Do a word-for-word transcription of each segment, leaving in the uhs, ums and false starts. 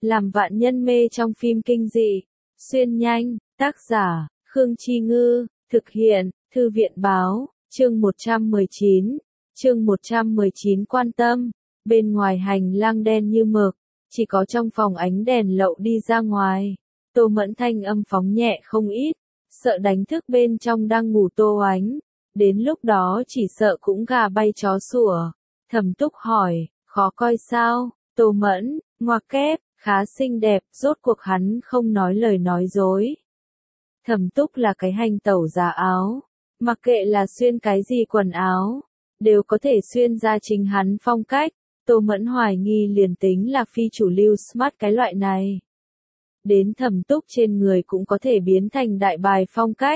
làm vạn nhân mê trong phim kinh dị. Xuyên nhanh, tác giả, Khương Chi Ngư, thực hiện, Thư viện Báo, chương một trăm mười chín, chương một trăm mười chín quan tâm, bên ngoài hành lang đen như mực, chỉ có trong phòng ánh đèn lậu đi ra ngoài. Tô Mẫn thanh âm phóng nhẹ không ít, sợ đánh thức bên trong đang ngủ Tô Oánh, đến lúc đó chỉ sợ cũng gà bay chó sủa. Thẩm Túc hỏi, khó coi sao? Tô Mẫn, ngoặc kép, khá xinh đẹp, rốt cuộc hắn không nói lời nói dối. Thẩm Túc là cái hành tẩu giả áo, mặc kệ là xuyên cái gì quần áo, đều có thể xuyên ra chính hắn phong cách. Tô Mẫn hoài nghi liền tính là phi chủ lưu smart cái loại này. Đến Thẩm Túc trên người cũng có thể biến thành đại bài phong cách.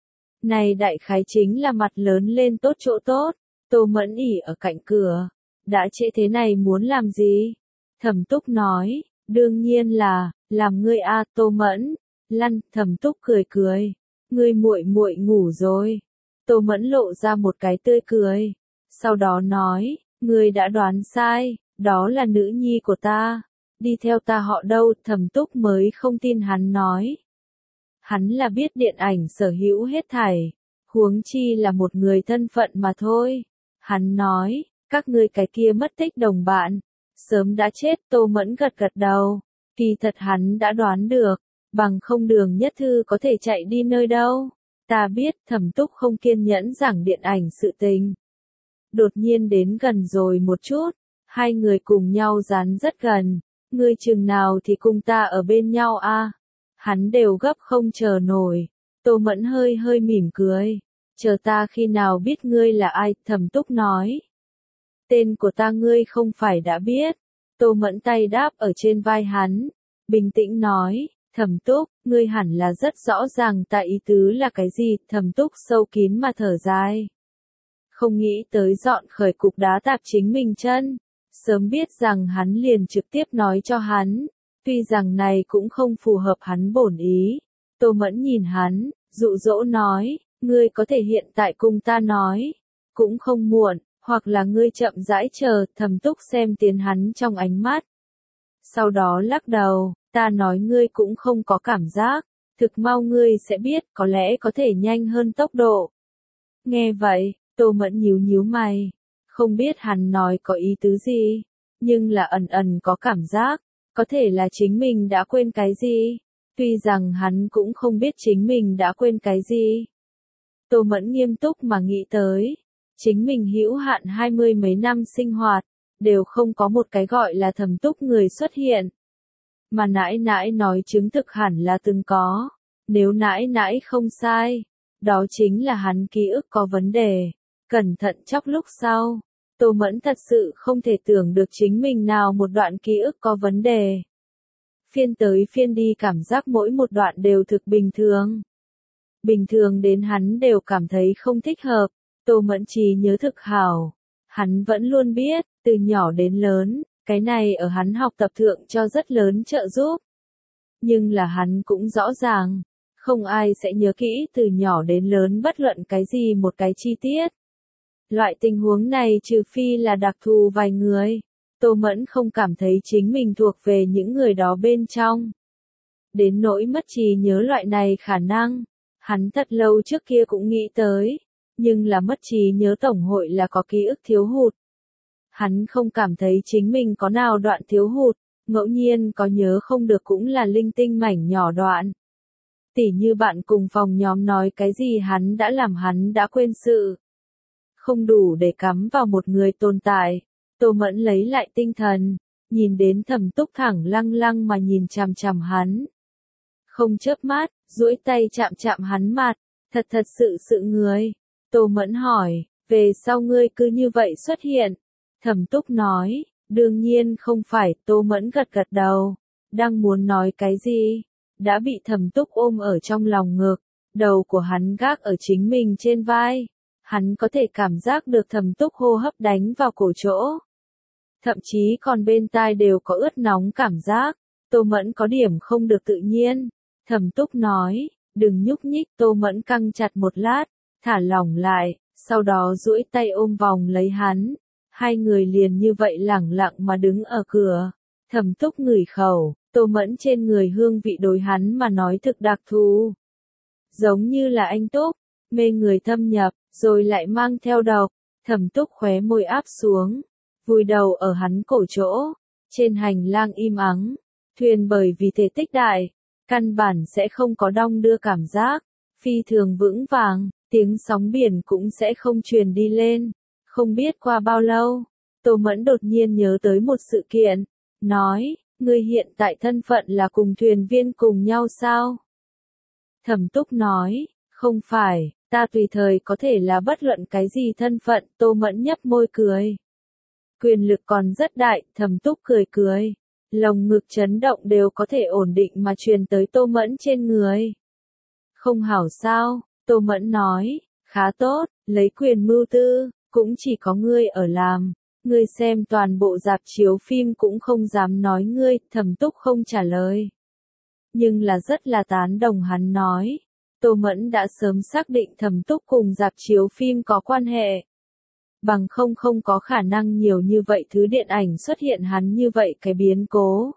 Này đại khái chính là mặt lớn lên tốt chỗ tốt. Tô Mẫn ỉ ở cạnh cửa. Đã trễ thế này muốn làm gì? Thẩm Túc nói, đương nhiên là, làm ngươi a. Tô Mẫn. Lăn, Thẩm Túc cười cười. Ngươi muội muội ngủ rồi. Tô Mẫn lộ ra một cái tươi cười. Sau đó nói, ngươi đã đoán sai, đó là nữ nhi của ta. Đi theo ta họ đâu? Thẩm Túc mới không tin hắn nói. Hắn là biết điện ảnh sở hữu hết thảy, huống chi là một người thân phận mà thôi. Hắn nói, các ngươi cái kia mất tích đồng bạn, sớm đã chết. Tô Mẫn gật gật đầu, kỳ thật hắn đã đoán được, bằng không Đường Nhất Thư có thể chạy đi nơi đâu. Ta biết. Thẩm Túc không kiên nhẫn giảng điện ảnh sự tình. Đột nhiên đến gần rồi một chút, hai người cùng nhau dán rất gần. Ngươi chừng nào thì cùng ta ở bên nhau a? Hắn đều gấp không chờ nổi. Tô Mẫn hơi hơi mỉm cười. Chờ ta khi nào biết ngươi là ai? Thẩm Túc nói. Tên của ta ngươi không phải đã biết. Tô Mẫn tay đáp ở trên vai hắn, bình tĩnh nói. Thẩm Túc, ngươi hẳn là rất rõ ràng ta ý tứ là cái gì. Thẩm Túc sâu kín mà thở dài. Không nghĩ tới dọn khởi cục đá tạp chính mình chân. Sớm biết rằng hắn liền trực tiếp nói cho hắn. Tuy rằng này cũng không phù hợp hắn bổn ý. Tô Mẫn nhìn hắn, dụ dỗ nói, ngươi có thể hiện tại cùng ta nói. Cũng không muộn, hoặc là ngươi chậm rãi chờ. Thẩm Túc xem tiến hắn trong ánh mắt. Sau đó lắc đầu, ta nói ngươi cũng không có cảm giác. Thực mau ngươi sẽ biết, có lẽ có thể nhanh hơn tốc độ. Nghe vậy, Tô Mẫn nhíu nhíu mày. Không biết hắn nói có ý tứ gì, nhưng là ẩn ẩn có cảm giác, có thể là chính mình đã quên cái gì. Tuy rằng hắn cũng không biết chính mình đã quên cái gì. Tô Mẫn nghiêm túc mà nghĩ tới, chính mình hữu hạn hai mươi mấy năm sinh hoạt, đều không có một cái gọi là Thẩm Túc người xuất hiện. Mà nãi nãi nói chứng thực hẳn là từng có, nếu nãi nãi không sai, đó chính là hắn ký ức có vấn đề. Cẩn thận chốc lúc sau, Tô Mẫn thật sự không thể tưởng được chính mình nào một đoạn ký ức có vấn đề. Phiên tới phiên đi cảm giác mỗi một đoạn đều thực bình thường. Bình thường đến hắn đều cảm thấy không thích hợp. Tô Mẫn trí nhớ thực hảo. Hắn vẫn luôn biết, từ nhỏ đến lớn, cái này ở hắn học tập thượng cho rất lớn trợ giúp. Nhưng là hắn cũng rõ ràng, không ai sẽ nhớ kỹ từ nhỏ đến lớn bất luận cái gì một cái chi tiết. Loại tình huống này trừ phi là đặc thù vài người. Tô Mẫn không cảm thấy chính mình thuộc về những người đó bên trong. Đến nỗi mất trí nhớ loại này khả năng, hắn thật lâu trước kia cũng nghĩ tới, nhưng là mất trí nhớ tổng hội là có ký ức thiếu hụt. Hắn không cảm thấy chính mình có nào đoạn thiếu hụt, ngẫu nhiên có nhớ không được cũng là linh tinh mảnh nhỏ đoạn. Tỉ như bạn cùng phòng nhóm nói cái gì hắn đã làm hắn đã quên sự. Không đủ để cắm vào một người tồn tại. Tô Mẫn lấy lại tinh thần, nhìn đến Thẩm Túc thẳng lăng lăng mà nhìn chằm chằm hắn. Không chớp mắt, duỗi tay chạm chạm hắn mặt, thật thật sự sự người. Tô Mẫn hỏi, về sau ngươi cứ như vậy xuất hiện. Thẩm Túc nói, đương nhiên không phải. Tô Mẫn gật gật đầu, đang muốn nói cái gì, đã bị Thẩm Túc ôm ở trong lòng ngực, đầu của hắn gác ở chính mình trên vai. Hắn có thể cảm giác được Thẩm Túc hô hấp đánh vào cổ chỗ. Thậm chí còn bên tai đều có ướt nóng cảm giác. Tô Mẫn có điểm không được tự nhiên. Thẩm Túc nói, đừng nhúc nhích. Tô Mẫn căng chặt một lát, thả lỏng lại, sau đó duỗi tay ôm vòng lấy hắn. Hai người liền như vậy lẳng lặng mà đứng ở cửa. Thẩm Túc ngửi khẩu, Tô Mẫn trên người hương vị đối hắn mà nói thực đặc thù. Giống như là anh túc, mê người thâm nhập, rồi lại mang theo độc. Thẩm Túc khóe môi áp xuống, vùi đầu ở hắn cổ chỗ. Trên hành lang im ắng, thuyền bởi vì thể tích đại, căn bản sẽ không có đong đưa cảm giác, phi thường vững vàng, tiếng sóng biển cũng sẽ không truyền đi lên. Không biết qua bao lâu, Tô Mẫn đột nhiên nhớ tới một sự kiện, nói, ngươi hiện tại thân phận là cùng thuyền viên cùng nhau sao? Thẩm Túc nói, không phải, ta tùy thời có thể là bất luận cái gì thân phận. Tô Mẫn nhấp môi cười. Quyền lực còn rất đại. Thẩm Túc cười cười, lồng ngực chấn động đều có thể ổn định mà truyền tới Tô Mẫn trên người. Không hảo sao? Tô Mẫn nói, khá tốt, lấy quyền mưu tư, cũng chỉ có ngươi ở làm. Ngươi xem toàn bộ rạp chiếu phim cũng không dám nói ngươi. Thẩm Túc không trả lời, nhưng là rất là tán đồng hắn nói. Tô Mẫn đã sớm xác định Thẩm Túc cùng rạp chiếu phim có quan hệ. Bằng không không có khả năng nhiều như vậy thứ điện ảnh xuất hiện hắn như vậy cái biến cố.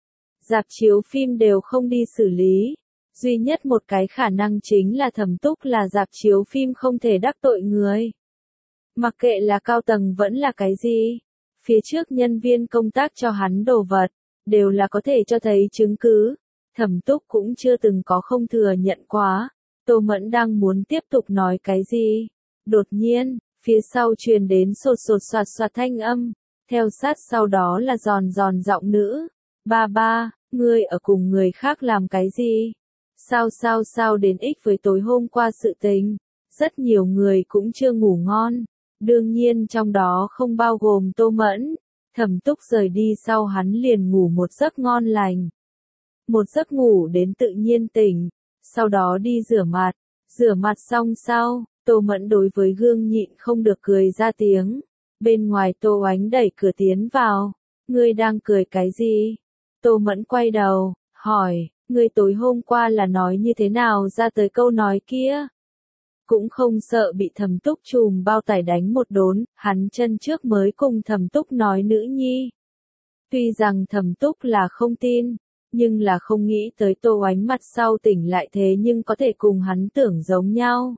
Rạp chiếu phim đều không đi xử lý. Duy nhất một cái khả năng chính là Thẩm Túc là rạp chiếu phim không thể đắc tội người. Mặc kệ là cao tầng vẫn là cái gì, phía trước nhân viên công tác cho hắn đồ vật, đều là có thể cho thấy chứng cứ. Thẩm Túc cũng chưa từng có không thừa nhận quá. Tô Mẫn đang muốn tiếp tục nói cái gì. Đột nhiên, phía sau truyền đến sột sột soạt soạt thanh âm. Theo sát sau đó là giòn giòn giọng nữ. Ba ba, ngươi ở cùng người khác làm cái gì? Sao sao sao đến ích với tối hôm qua sự tình. Rất nhiều người cũng chưa ngủ ngon. Đương nhiên trong đó không bao gồm Tô Mẫn. Thẩm Túc rời đi sau hắn liền ngủ một giấc ngon lành. Một giấc ngủ đến tự nhiên tỉnh. Sau đó đi rửa mặt. Rửa mặt xong sau, Tô Mẫn đối với gương nhịn không được cười ra tiếng. Bên ngoài Tô Oánh đẩy cửa tiến vào. Ngươi đang cười cái gì? Tô Mẫn quay đầu, hỏi, ngươi tối hôm qua là nói như thế nào ra tới câu nói kia? Cũng không sợ bị Thẩm Túc chùm bao tải đánh một đốn. Hắn chân trước mới cùng Thẩm Túc nói nữ nhi. Tuy rằng Thẩm Túc là không tin, nhưng là không nghĩ tới Tô Oánh mặt sau tỉnh lại thế nhưng có thể cùng hắn tưởng giống nhau.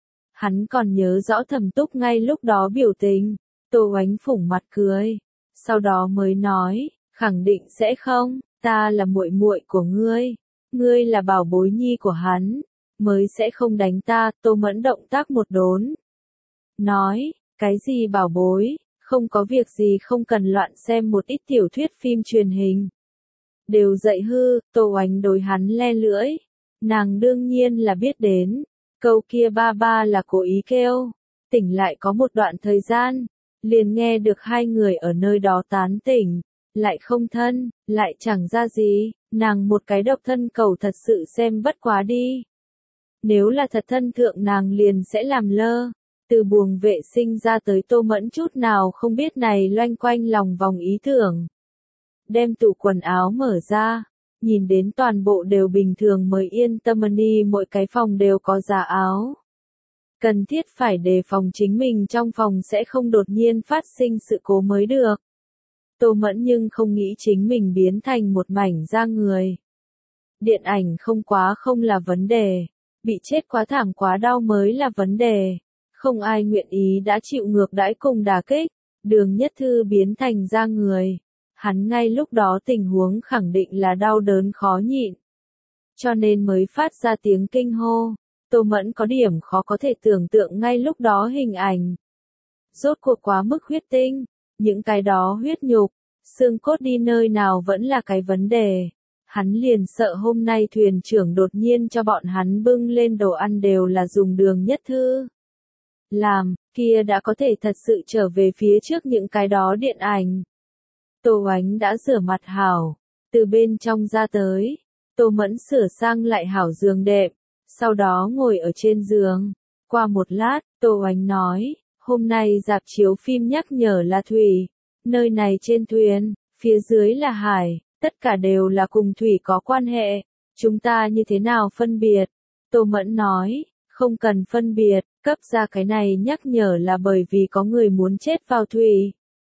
Hắn còn nhớ rõ Thẩm Túc ngay lúc đó biểu tình. Tô Oánh phủng mặt cười, sau đó mới nói, khẳng định sẽ không, ta là muội muội của ngươi, ngươi là bảo bối nhi của hắn, mới sẽ không đánh ta. Tô Mẫn động tác một đốn, nói, cái gì bảo bối, không có việc gì không cần loạn xem một ít tiểu thuyết phim truyền hình. Đều dậy hư. Tô Oánh đối hắn le lưỡi. Nàng đương nhiên là biết đến. Câu kia ba ba là cố ý kêu. Tỉnh lại có một đoạn thời gian. Liền nghe được hai người ở nơi đó tán tỉnh. Lại không thân, lại chẳng ra gì. Nàng một cái độc thân cầu thật sự xem bất quá đi. Nếu là thật thân thượng nàng liền sẽ làm lơ. Từ buồng vệ sinh ra tới Tô Mẫn chút nào không biết này loanh quanh lòng vòng ý tưởng. Đem tủ quần áo mở ra, nhìn đến toàn bộ đều bình thường mới yên tâm đi, mỗi cái phòng đều có giá áo. Cần thiết phải đề phòng chính mình trong phòng sẽ không đột nhiên phát sinh sự cố mới được. Tô Mẫn nhưng không nghĩ chính mình biến thành một mảnh da người. Điện ảnh không quá không là vấn đề, bị chết quá thảm quá đau mới là vấn đề. Không ai nguyện ý đã chịu ngược đãi cùng đả kích. Đường Nhất Thư biến thành da người. Hắn ngay lúc đó tình huống khẳng định là đau đớn khó nhịn. Cho nên mới phát ra tiếng kinh hô. Tô Mẫn có điểm khó có thể tưởng tượng ngay lúc đó hình ảnh. Rốt cuộc quá mức huyết tinh. Những cái đó huyết nhục, xương cốt đi nơi nào vẫn là cái vấn đề. Hắn liền sợ hôm nay thuyền trưởng đột nhiên cho bọn hắn bưng lên đồ ăn đều là dùng Đường Nhất Thư làm, kia đã có thể thật sự trở về phía trước những cái đó điện ảnh. Tô Oánh đã rửa mặt hảo, từ bên trong ra tới. Tô Mẫn sửa sang lại hảo giường đệm, sau đó ngồi ở trên giường. Qua một lát, Tô Oánh nói, hôm nay rạp chiếu phim nhắc nhở là thủy. Nơi này trên thuyền, phía dưới là hải, tất cả đều là cùng thủy có quan hệ. Chúng ta như thế nào phân biệt? Tô Mẫn nói, không cần phân biệt, cấp ra cái này nhắc nhở là bởi vì có người muốn chết vào thủy.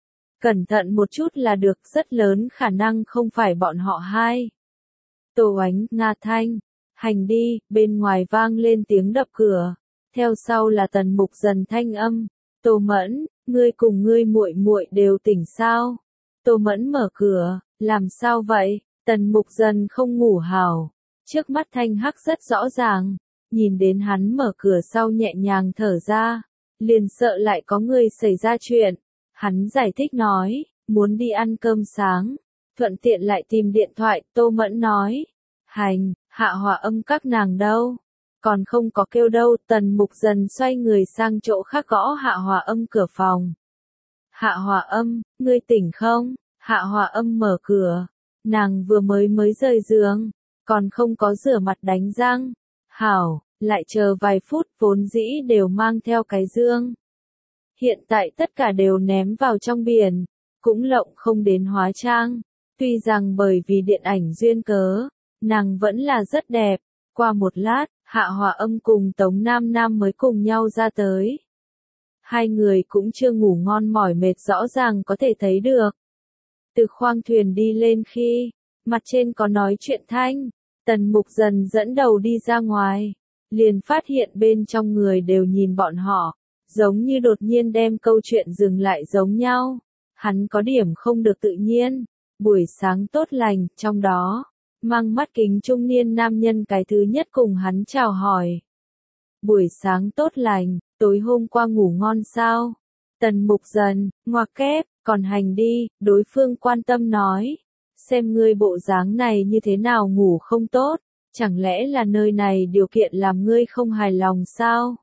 Cẩn thận một chút là được, rất lớn khả năng không phải bọn họ hai. Tô Oánh, Nga Thanh, hành đi, bên ngoài vang lên tiếng đập cửa. Theo sau là Tần Mục Dần thanh âm, Tô Mẫn, ngươi cùng ngươi muội muội đều tỉnh sao? Tô Mẫn mở cửa, làm sao vậy? Tần Mục Dần không ngủ hảo, trước mắt thanh hắc rất rõ ràng, nhìn đến hắn mở cửa sau nhẹ nhàng thở ra, liền sợ lại có người xảy ra chuyện. Hắn giải thích nói, muốn đi ăn cơm sáng, thuận tiện lại tìm điện thoại. Tô Mẫn nói, hành, Hạ Hòa Âm các nàng đâu? Còn không có kêu đâu. Tần Mục Dần xoay người sang chỗ khác gõ Hạ Hòa Âm cửa phòng. Hạ Hòa Âm, ngươi tỉnh không? Hạ Hòa Âm mở cửa, nàng vừa mới mới rời giường, còn không có rửa mặt đánh răng. Hảo, lại chờ vài phút, vốn dĩ đều mang theo cái dương. Hiện tại tất cả đều ném vào trong biển, cũng lộng không đến hóa trang. Tuy rằng bởi vì điện ảnh duyên cớ, nàng vẫn là rất đẹp. Qua một lát, Hạ Hòa Âm cùng Tống Nam Nam mới cùng nhau ra tới. Hai người cũng chưa ngủ ngon, mỏi mệt rõ ràng có thể thấy được. Từ khoang thuyền đi lên khi, mặt trên có nói chuyện thanh, Tần Mục Dần dẫn đầu đi ra ngoài, liền phát hiện bên trong người đều nhìn bọn họ, giống như đột nhiên đem câu chuyện dừng lại giống nhau. Hắn có điểm không được tự nhiên. Buổi sáng tốt lành, trong đó, mang mắt kính trung niên nam nhân cái thứ nhất cùng hắn chào hỏi. Buổi sáng tốt lành, tối hôm qua ngủ ngon sao? Tần Mục Dần, ngoặc kép, còn hành đi, đối phương quan tâm nói. Xem ngươi bộ dáng này như thế nào ngủ không tốt, chẳng lẽ là nơi này điều kiện làm ngươi không hài lòng sao?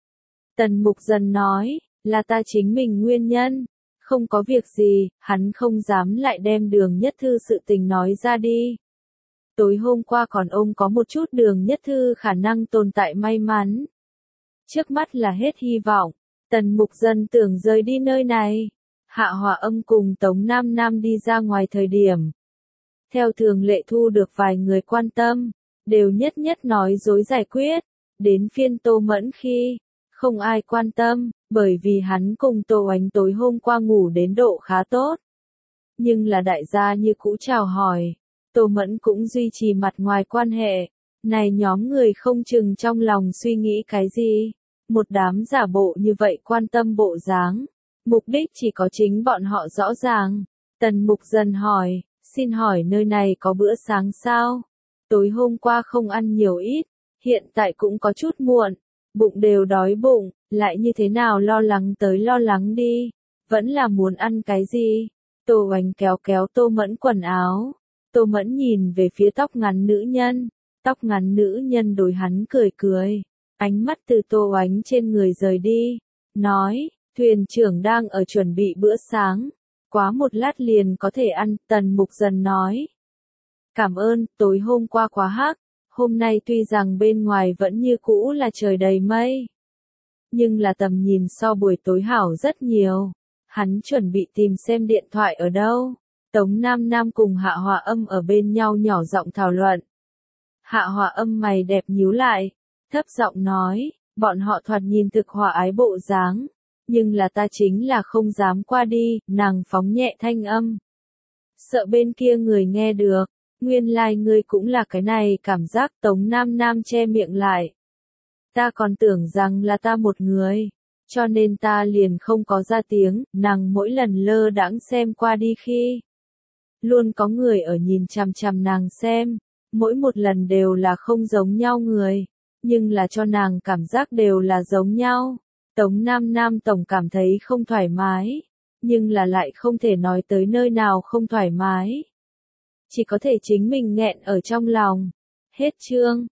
Tần Mục Dần nói, là ta chính mình nguyên nhân, không có việc gì. Hắn không dám lại đem Đường Nhất Thư sự tình nói ra đi. Tối hôm qua còn ôm có một chút Đường Nhất Thư khả năng tồn tại may mắn. Trước mắt là hết hy vọng. Tần Mục Dần tưởng rời đi nơi này. Hạ Hòa Âm cùng Tống Nam Nam đi ra ngoài thời điểm, theo thường lệ thu được vài người quan tâm, đều nhất nhất nói dối giải quyết. Đến phiên Tô Mẫn khi, không ai quan tâm, bởi vì hắn cùng Tô Oánh tối hôm qua ngủ đến độ khá tốt. Nhưng là đại gia như cũ chào hỏi, Tô Mẫn cũng duy trì mặt ngoài quan hệ. Này nhóm người không chừng trong lòng suy nghĩ cái gì, một đám giả bộ như vậy quan tâm bộ dáng, mục đích chỉ có chính bọn họ rõ ràng. Tần Mục Dần hỏi, xin hỏi nơi này có bữa sáng sao? Tối hôm qua không ăn nhiều ít, hiện tại cũng có chút muộn, bụng đều đói bụng, lại như thế nào lo lắng tới lo lắng đi, vẫn là muốn ăn cái gì? Tô Oánh kéo kéo Tô Mẫn quần áo, Tô Mẫn nhìn về phía tóc ngắn nữ nhân, tóc ngắn nữ nhân đối hắn cười cười, ánh mắt từ Tô Oánh trên người rời đi, nói, thuyền trưởng đang ở chuẩn bị bữa sáng, quá một lát liền có thể ăn. Tần Mục Dần nói, cảm ơn, tối hôm qua quá hắc, hôm nay tuy rằng bên ngoài vẫn như cũ là trời đầy mây, nhưng là tầm nhìn so buổi tối hảo rất nhiều. Hắn chuẩn bị tìm xem điện thoại ở đâu. Tống Nam Nam cùng Hạ Hòa Âm ở bên nhau nhỏ giọng thảo luận. Hạ Hòa Âm mày đẹp nhíu lại, thấp giọng nói, bọn họ thoạt nhìn thực hòa ái bộ dáng, nhưng là ta chính là không dám qua đi. Nàng phóng nhẹ thanh âm, sợ bên kia người nghe được. Nguyên lai like ngươi cũng là cái này cảm giác. Tống Nam Nam che miệng lại, ta còn tưởng rằng là ta một người, cho nên ta liền không có ra tiếng. Nàng mỗi lần lơ đãng xem qua đi khi, luôn có người ở nhìn chằm chằm nàng xem, mỗi một lần đều là không giống nhau người, nhưng là cho nàng cảm giác đều là giống nhau. Tống Nam Nam tổng cảm thấy không thoải mái, nhưng là lại không thể nói tới nơi nào không thoải mái, chỉ có thể chính mình nghẹn ở trong lòng. Hết chương.